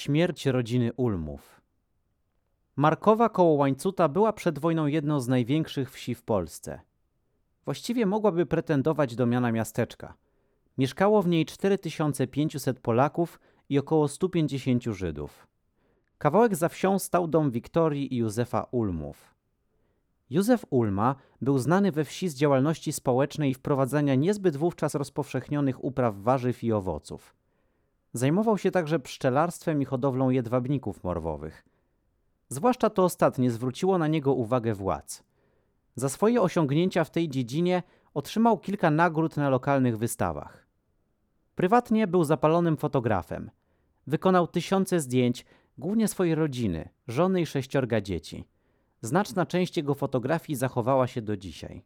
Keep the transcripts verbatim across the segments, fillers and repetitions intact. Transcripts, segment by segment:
Śmierć rodziny Ulmów. Markowa koło Łańcuta była przed wojną jedną z największych wsi w Polsce. Właściwie mogłaby pretendować do miana miasteczka. Mieszkało w niej cztery tysiące pięćset Polaków i około stu pięćdziesięciu Żydów. Kawałek za wsią stał dom Wiktorii i Józefa Ulmów. Józef Ulma był znany we wsi z działalności społecznej i wprowadzania niezbyt wówczas rozpowszechnionych upraw warzyw i owoców. Zajmował się także pszczelarstwem i hodowlą jedwabników morwowych. Zwłaszcza to ostatnie zwróciło na niego uwagę władz. Za swoje osiągnięcia w tej dziedzinie otrzymał kilka nagród na lokalnych wystawach. Prywatnie był zapalonym fotografem. Wykonał tysiące zdjęć, głównie swojej rodziny, żony i sześciorga dzieci. Znaczna część jego fotografii zachowała się do dzisiaj.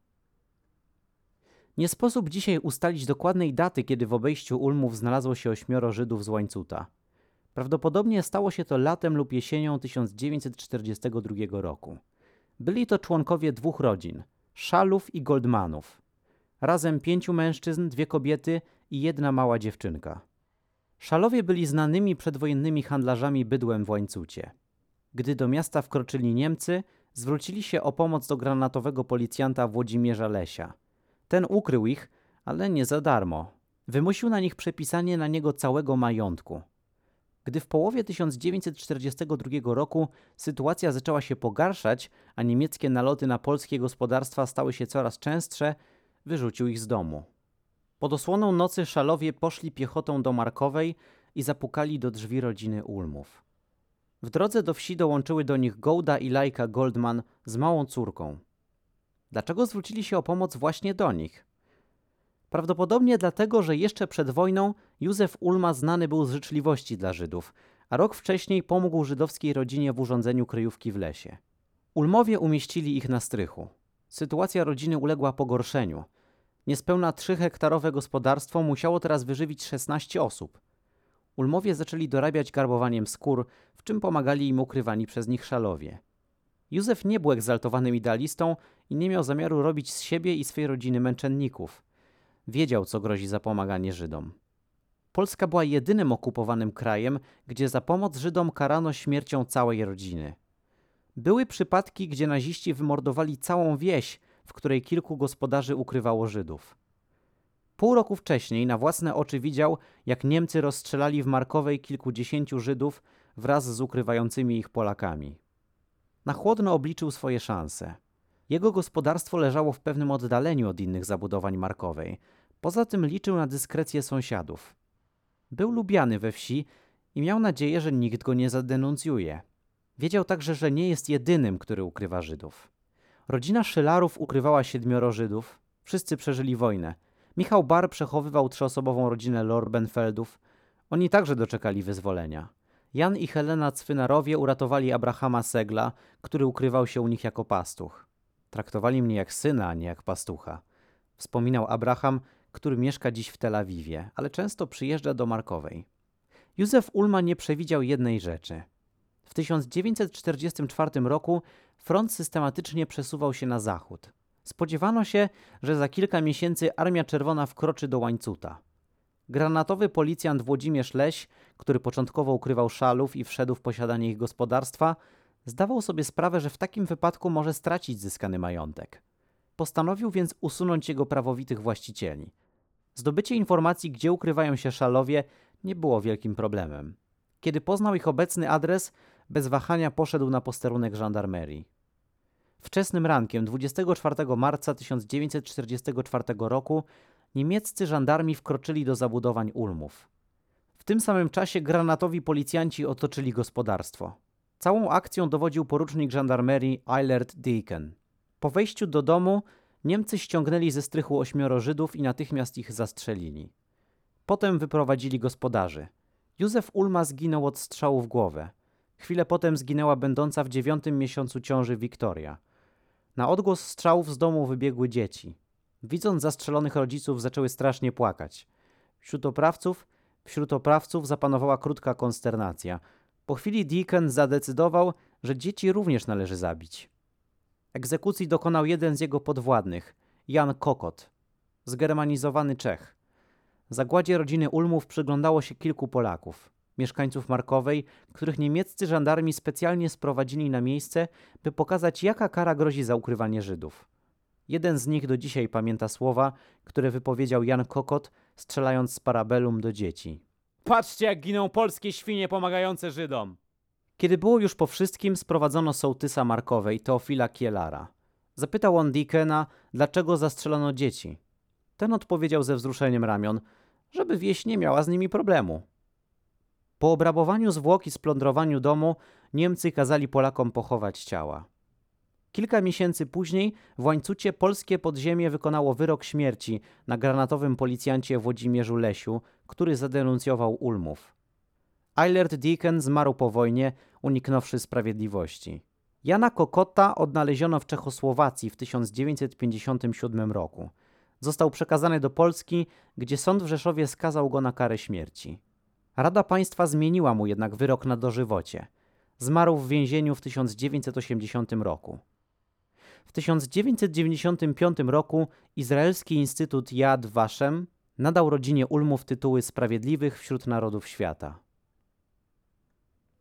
Nie sposób dzisiaj ustalić dokładnej daty, kiedy w obejściu Ulmów znalazło się ośmioro Żydów z Łańcuta. Prawdopodobnie stało się to latem lub jesienią tysiąc dziewięćset czterdziestego drugiego roku. Byli to członkowie dwóch rodzin, Szalów i Goldmanów. Razem pięciu mężczyzn, dwie kobiety i jedna mała dziewczynka. Szalowie byli znanymi przedwojennymi handlarzami bydłem w Łańcucie. Gdy do miasta wkroczyli Niemcy, zwrócili się o pomoc do granatowego policjanta Włodzimierza Lesia. Ten ukrył ich, ale nie za darmo. Wymusił na nich przepisanie na niego całego majątku. Gdy w połowie tysiąc dziewięćset czterdziestego drugiego roku sytuacja zaczęła się pogarszać, a niemieckie naloty na polskie gospodarstwa stały się coraz częstsze, wyrzucił ich z domu. Pod osłoną nocy Szalowie poszli piechotą do Markowej i zapukali do drzwi rodziny Ulmów. W drodze do wsi dołączyły do nich Gołda i Lajka Goldman z małą córką. Dlaczego zwrócili się o pomoc właśnie do nich? Prawdopodobnie dlatego, że jeszcze przed wojną Józef Ulma znany był z życzliwości dla Żydów, a rok wcześniej pomógł żydowskiej rodzinie w urządzeniu kryjówki w lesie. Ulmowie umieścili ich na strychu. Sytuacja rodziny uległa pogorszeniu. Niespełna trzyhektarowe gospodarstwo musiało teraz wyżywić szesnaście osób. Ulmowie zaczęli dorabiać garbowaniem skór, w czym pomagali im ukrywani przez nich Szalowie. Józef nie był egzaltowanym idealistą i nie miał zamiaru robić z siebie i swej rodziny męczenników. Wiedział, co grozi za pomaganie Żydom. Polska była jedynym okupowanym krajem, gdzie za pomoc Żydom karano śmiercią całej rodziny. Były przypadki, gdzie naziści wymordowali całą wieś, w której kilku gospodarzy ukrywało Żydów. Pół roku wcześniej na własne oczy widział, jak Niemcy rozstrzelali w Markowej kilkudziesięciu Żydów wraz z ukrywającymi ich Polakami. Na chłodno obliczył swoje szanse. Jego gospodarstwo leżało w pewnym oddaleniu od innych zabudowań Markowej. Poza tym liczył na dyskrecję sąsiadów. Był lubiany we wsi i miał nadzieję, że nikt go nie zadenuncjuje. Wiedział także, że nie jest jedynym, który ukrywa Żydów. Rodzina Szylarów ukrywała siedmioro Żydów. Wszyscy przeżyli wojnę. Michał Bar przechowywał trzyosobową rodzinę Lorbenfeldów. Oni także doczekali wyzwolenia. Jan i Helena Cwynarowie uratowali Abrahama Segla, który ukrywał się u nich jako pastuch. Traktowali mnie jak syna, a nie jak pastucha. Wspominał Abraham, który mieszka dziś w Tel Awiwie, ale często przyjeżdża do Markowej. Józef Ulma nie przewidział jednej rzeczy. W tysiąc dziewięćset czterdziestym czwartym roku front systematycznie przesuwał się na zachód. Spodziewano się, że za kilka miesięcy Armia Czerwona wkroczy do Łańcuta. Granatowy policjant Włodzimierz Leś, który początkowo ukrywał Szalów i wszedł w posiadanie ich gospodarstwa, zdawał sobie sprawę, że w takim wypadku może stracić zyskany majątek. Postanowił więc usunąć jego prawowitych właścicieli. Zdobycie informacji, gdzie ukrywają się Szalowie, nie było wielkim problemem. Kiedy poznał ich obecny adres, bez wahania poszedł na posterunek żandarmerii. Wczesnym rankiem dwudziestego czwartego marca tysiąc dziewięćset czterdziestego czwartego roku niemieccy żandarmi wkroczyli do zabudowań Ulmów. W tym samym czasie granatowi policjanci otoczyli gospodarstwo. Całą akcją dowodził porucznik żandarmerii Eilert Deacon. Po wejściu do domu Niemcy ściągnęli ze strychu ośmioro Żydów i natychmiast ich zastrzelili. Potem wyprowadzili gospodarzy. Józef Ulma zginął od strzału w głowę. Chwilę potem zginęła będąca w dziewiątym miesiącu ciąży Wiktoria. Na odgłos strzałów z domu wybiegły dzieci. Widząc zastrzelonych rodziców, zaczęły strasznie płakać. Wśród oprawców, wśród oprawców zapanowała krótka konsternacja. Po chwili Deacon zadecydował, że dzieci również należy zabić. Egzekucji dokonał jeden z jego podwładnych, Jan Kokot, zgermanizowany Czech. Zagładzie rodziny Ulmów przyglądało się kilku Polaków. mieszkańców Markowej, których niemieccy żandarmi specjalnie sprowadzili na miejsce, by pokazać, jaka kara grozi za ukrywanie Żydów. Jeden z nich do dzisiaj pamięta słowa, które wypowiedział Jan Kokot, strzelając z parabellum do dzieci. Patrzcie, jak giną polskie świnie pomagające Żydom! Kiedy było już po wszystkim, sprowadzono sołtysa Markowej, Teofila Kielara. Zapytał on Dickena, dlaczego zastrzelono dzieci. Ten odpowiedział ze wzruszeniem ramion, żeby wieś nie miała z nimi problemu. Po obrabowaniu zwłok i splądrowaniu domu Niemcy kazali Polakom pochować ciała. Kilka miesięcy później w Łańcucie polskie podziemie wykonało wyrok śmierci na granatowym policjancie Włodzimierzu Lesiu, który zadenuncjował Ulmów. Eilert Dicken zmarł po wojnie, uniknąwszy sprawiedliwości. Jana Kokota odnaleziono w Czechosłowacji w tysiąc dziewięćset pięćdziesiątym siódmym roku. Został przekazany do Polski, gdzie sąd w Rzeszowie skazał go na karę śmierci. Rada Państwa zmieniła mu jednak wyrok na dożywocie. Zmarł w więzieniu w tysiąc dziewięćset osiemdziesiątym roku. W tysiąc dziewięćset dziewięćdziesiątym piątym roku Izraelski Instytut Yad Vashem nadał rodzinie Ulmów tytuły Sprawiedliwych wśród Narodów Świata.